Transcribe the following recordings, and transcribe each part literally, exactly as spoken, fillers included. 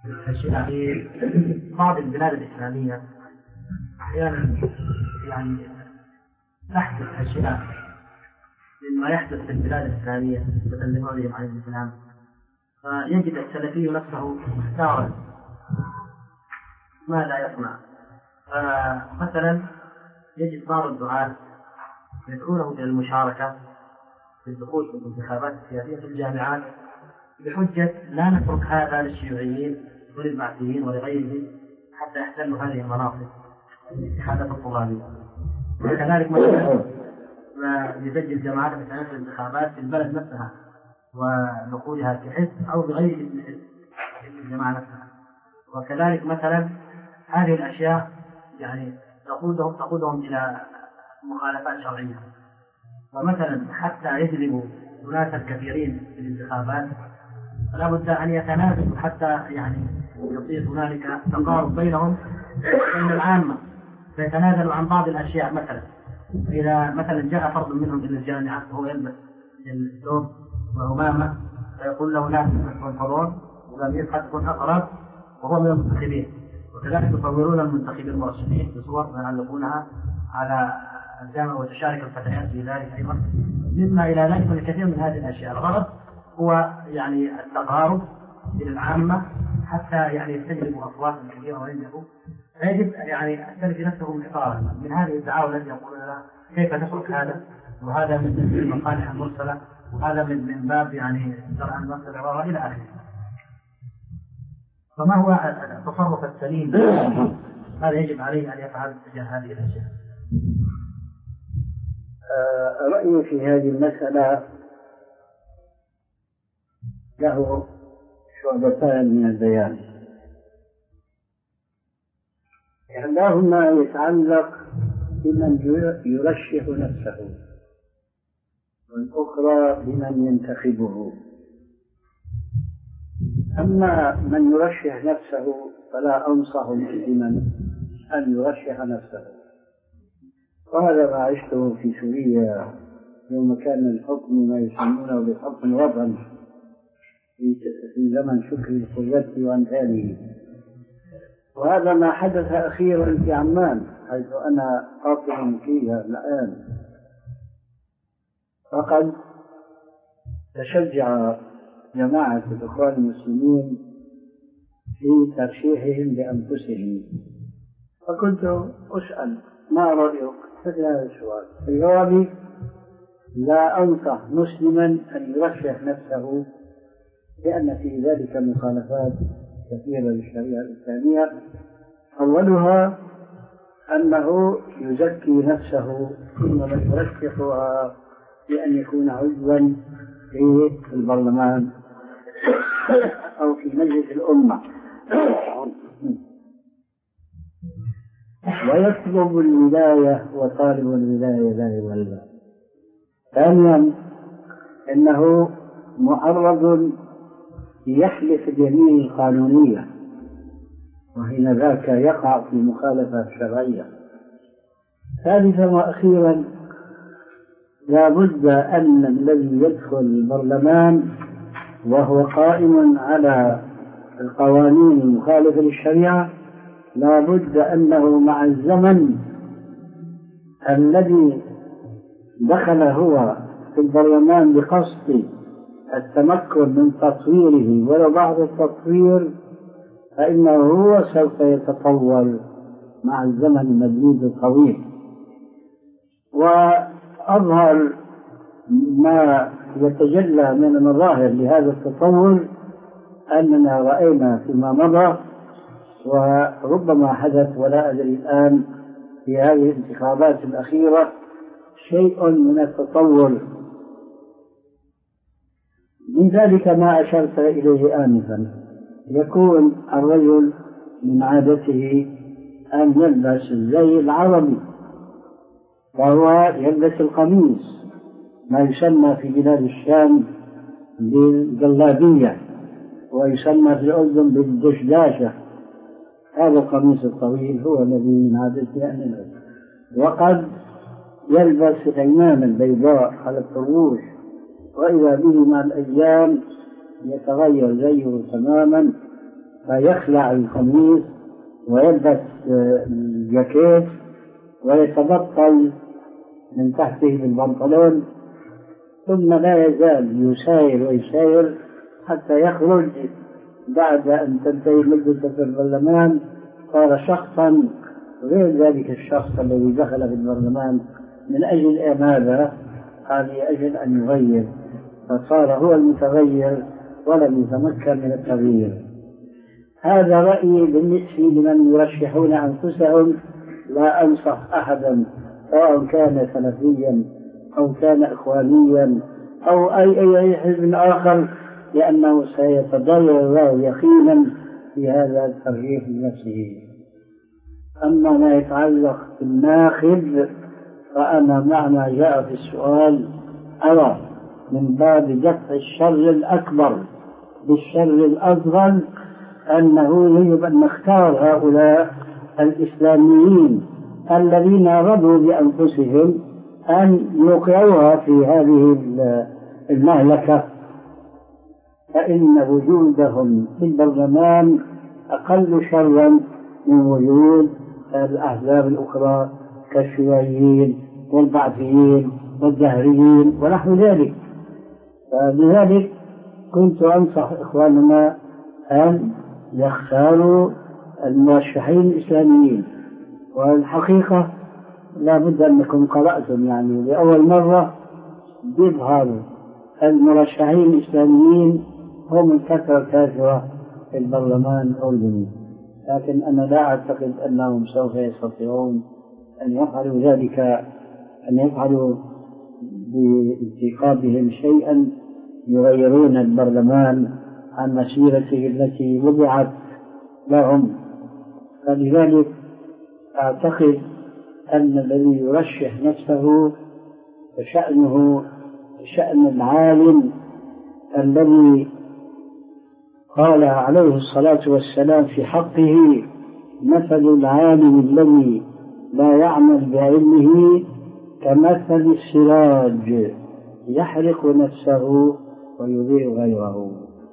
في بعض البلاد الإسلامية أحيانا يعني تحدث أشياء مما يحدث في البلاد الإسلامية تتكلمون عن الإسلام، فيجد السلفي نفسه محتارا ماذا يصنع. فمثلا يجد بعض الدعاة يدعونه إلى المشاركة في الدخول في الانتخابات السياسية في الجامعات بحجة لا نترك هذا للشيوعيين وللبعثيين ولغيرهم حتى يحتلوا هذه المناصب الاتحادات الطلابية. وكذلك مثلا ما يسجل جماعات في الانتخابات في البلد نفسها ودخولها في حزب أو بغير اسم حزب في الجماعة نفسها. وكذلك مثلا هذه الأشياء يعني تقودهم تقودهم إلى مخالفات شرعية. ومثلا حتى يجلبوا أناسا كثيرين في الانتخابات لا بد أن يتنازلوا حتى يعني يصير هنالك تقارب بينهم بين العامة، فيتنازلوا عن بعض الأشياء. مثلا إذا مثلا جاء فرد منهم إلى الجامعة وهو يلبس الثوب وعمامة فيقول له لا تكون حضور ولم يبحث تكون أقرب وهو من المنتخبين. وكذلك يصورون المنتخبين المرشحين بصور يعلقونها على الجامعة وتشارك الفتيات في ذلك أيضا، مما إلى ذلك من الكثير من هذه الأشياء. الغرض هو يعني التقارب إلى العامة حتى يعني يستجلبوا أصوات كثيرة وينجحوا. فيجب يعني السلفي نفسه محتارا من هذه الدعاوى التي يقولون لها كيف تترك هذا وهذا من المصالح المرسلة وهذا من من باب يعني درء النص العبارة إلى آخره. فما هو التصرف السليم؟ هذا يجب عليه أن يفعل تجاه هذه الأشياء. رأيي في هذه المسألة له شعبتان من البيان. إحداهما يتعلق بمن يرشح نفسه والأخرى بمن ينتخبه. أما من يرشح نفسه فلا أنصح بمن أن يرشح نفسه، وهذا ما عشته في سوريا يوم كان الحكم ما يسمونه بالحكم الوطني في زمن شكري القريتي وأمثاله. وهذا ما حدث أخيرا في عمان حيث أنا قاطع فيها الآن. فقد تشجع جماعة الإخوان المسلمين في ترشيحهم لأنفسهم، فكنت أسأل ما رأيك في هذا السؤال؟ الجواب لا أنصح مسلما أن يرشح نفسه لأن في ذلك مخالفات كثيرة للشريعة الإسلامية. أولها أنه يزكي نفسه ثم يرشحها لأن يكون عضوا في البرلمان أو في مجلس الأمة ويطلب الولاية وطالب الولاية لا يولى. ثانيا أنه معرض يحلف اليمين القانونية وحين ذاك يقع في مخالفة شرعية. ثالثا وأخيرا لا بد أن الذي يدخل البرلمان وهو قائم على القوانين المخالفة للشريعة لا بد أنه مع الزمن الذي دخل هو في البرلمان بقصد التمكن من تطويره ولو بعض التطوير فإنه هو سوف يتطور مع الزمن المديد الطويل. وأظهر ما يتجلى من المظاهر لهذا التطور أننا رأينا فيما مضى وربما حدث ولا أدري الآن في هذه الانتخابات الأخيرة شيء من التطور. من ذلك ما أشرت إليه آنفا، يكون الرجل من عادته أن يلبس الزي العربي وهو يلبس القميص ما يسمى في بلاد الشام بالجلابية ويسمى في الأردن بالدشداشة. هذا القميص الطويل هو الذي من عادته أن يلبس، وقد يلبس العمامة البيضاء على الطروش وإذا به مع الأيام يتغير زيه تماما فيخلع القميص ويلبس الجاكيت ويتبطل من تحته بالبنطلون، ثم لا يزال يساير ويساير حتى يخرج بعد أن تنتهي مدة البرلمان صار شخصا غير ذلك الشخص الذي دخل في البرلمان من أجل ماذا؟ قال لأجل أن يغير، فصار هو المتغير ولم يتمكن من التغيير. هذا رأيي بالنسبة لمن يرشحون أنفسهم. لا أنصح أحدا سواء كان سلفيا أو كان إخوانيا أو أي أي أي حزب آخر، لأنه سيتضرر يقينا في هذا الترشيح لنفسه. أما ما يتعلق بالناخب فأنا مع ما جاء في السؤال، أرى من باب دفع الشر الأكبر بالشر الأصغر أنه يجب أن نختار هؤلاء الإسلاميين الذين رضوا بأنفسهم أن يوقعوها في هذه المهلكة، فإن وجودهم في البرلمان أقل شرا من وجود الأحزاب الأخرى كالشيوعيين والبعثيين والزهريين ونحو ذلك. فلذلك كنت أنصح إخواننا أن يختاروا المرشحين الإسلاميين. والحقيقة لا بد أنكم قرأتم يعني لأول مرة يظهر المرشحين الإسلاميين هم الكثرة الكافرة في البرلمان الأردني، لكن أنا لا أعتقد أنهم سوف يستطيعون أن يفعلوا ذلك، أن يفعلوا بانتخابهم شيئا يغيرون البرلمان عن مسيرته التي وضعت لهم. فلذلك أعتقد أن الذي يرشح نفسه فشأنه شأن العالم الذي قال عليه الصلاة والسلام في حقه: مثل العالم الذي لا يعمل بعلمه كمثل السراج يحرق نفسه ويضيء غيره.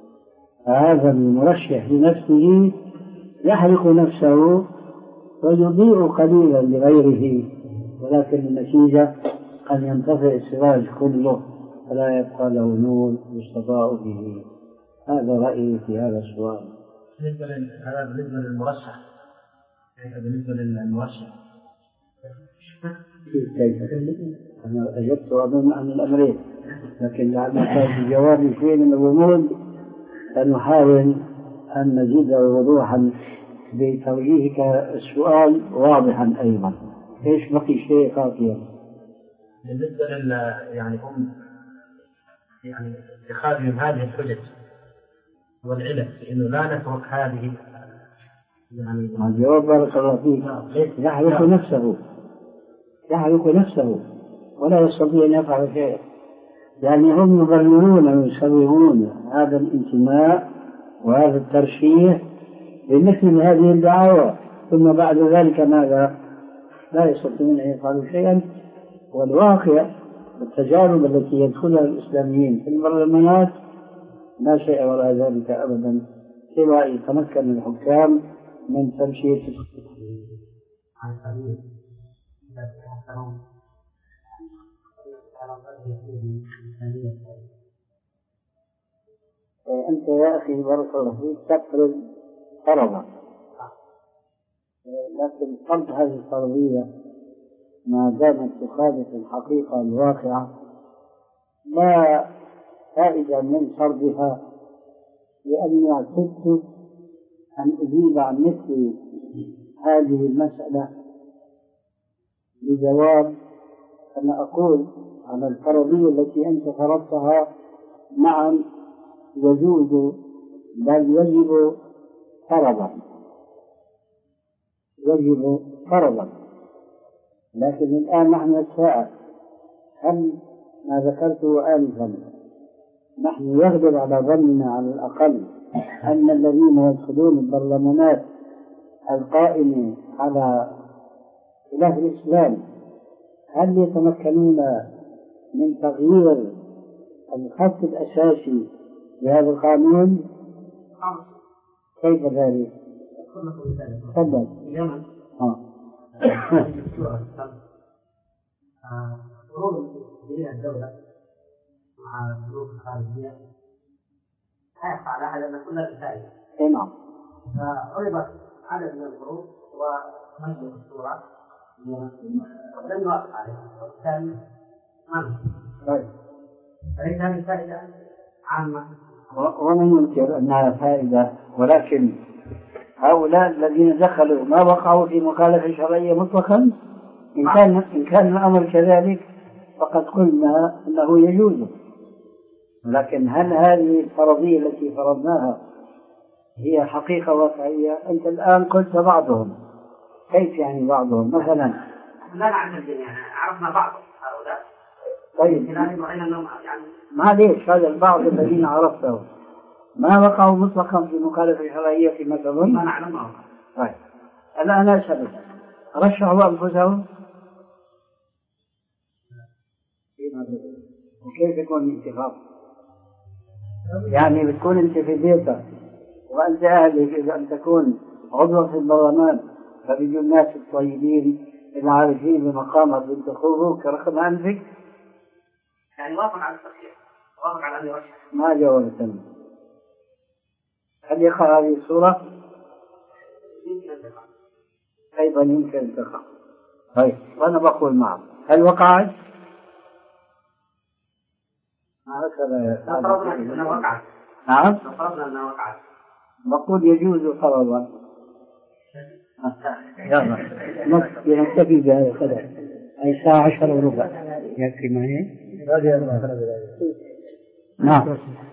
هذا المرشح لنفسه يحرق نفسه ويضيء قليلا لغيره، ولكن النتيجة أن ينطفئ السراج كله فلا يبقى له نور يستضاء به. هذا رأيي في هذا السؤال. بالنسبة بالنسبة للمرشح بالنسبة للمرشح كيف؟ أنا أجبت أظن عن الأمرين، لكن لعل كان جوابي شيء من الغموض فنحاول أن نزيد وضوحا بتوجيهك السؤال واضحا أيضا. إيش بقي شيء خاطئا؟ بالنسبة لل يعني هم يعني اتخاذهم هذه الحجج والعلم إنه لا نترك هذه يعني الجواب بارك الله فيك يحرق نفسه يحرق نفسه ولا يستطيع أن يفعل شيء، يعني هم يبررون ويسوون هذا الانتماء وهذا الترشيح بمثل هذه الدعاوى، ثم بعد ذلك ماذا؟ لا يستطيعون أن يفعلوا شيئا. والواقع التجارب التي يدخلها الإسلاميين في البرلمانات لا شيء ولا ذلك أبدا، سوى يتمكن الحكام من تمشية أنت يا أخي بارك الله فيك تفرض فرضا، لكن فرض هذه الفرضية ما دامت تخالف الحقيقة الواقعة لا فائدة من فرضها، لأني اعتدت أن أجيب عن مثل هذه المسألة بجواب أنا أقول على الفرضية التي أنت فرضتها نعم يجوز بل يجب فرضا يجب فرضا، لكن الآن نحن نتساءل هل ما ذكرته آنفا نحن يغلب على ظننا على الأقل أن الذين يدخلون البرلمانات القائمة على خلاف الإسلام هل يتمكنون من تغيير الخط الأساسي لهذا القانون؟ كيف ذلك؟ تفضل. في اليمن قروض تديرها الدولة مع البنوك الخارجية لا يخفى على أحد أن كلها بالفائدة. اي نعم. فعرضت عدد من القروض ومجلس الشورى لم يوافق عليه وبالتالي منع. طيب. فليس هذه فائدة عامة. ومن ينكر أنها فائدة، ولكن هؤلاء الذين دخلوا ما وقعوا في مخالفة شرعية مطلقا. إن كان إن كان الأمر كذلك فقد قلنا أنه يجوز، لكن هل هذه الفرضية التي فرضناها هي حقيقة واقعية؟ أنت الآن قلت بعضهم. كيف يعني بعضهم؟ مثلا لا نعرف الجميع، عرفنا بعض هؤلاء. طيب يعني معليش، هذا البعض الذين عرفته ما وقعوا مطلقا في مخالفة شرعية في مثل ما نعلم ما وقع. طيب الآن أسأل، رشحوا أنفسهم وكيف يكون الانتخاب؟ يعني بتكون أنت في بيتك وأنت أهلك أن تكون عضوا في البرلمان، فبيجوا الناس الطيبين العارفين بمقامك ينتخبوك رغم أنفك. يعني وافق على التصحيح، وافق على أن يرشح. ما جاوبت أنت. هل يقع هذه الصورة؟ يمكن أن تقع. أيضا يمكن أن تقع. طيب وأنا بقول معك، هل وقعت؟ لا فرضنا أنها وقعت. نعم؟ لا فرضنا أنها وقعت. بقول يجوز فرضا. يلا نكتفي بهذا القدر. أي الساعة عشر وربع يكفي معي؟ نعم.